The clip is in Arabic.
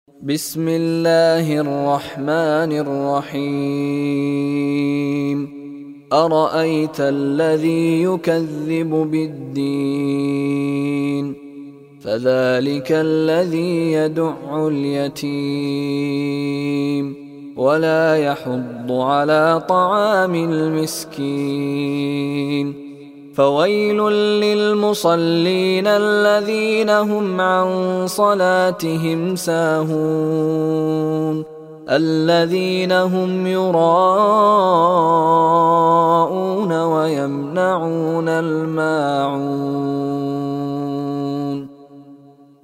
بسم الله الرحمن الرحيم أرأيت الذي يكذب بالدين فذلك الذي يدع اليتيم ولا يحض على طعام المسكين فويل للمصلين الذين هم عن صلاتهم ساهون الذين هم يراءون ويمنعون الماعون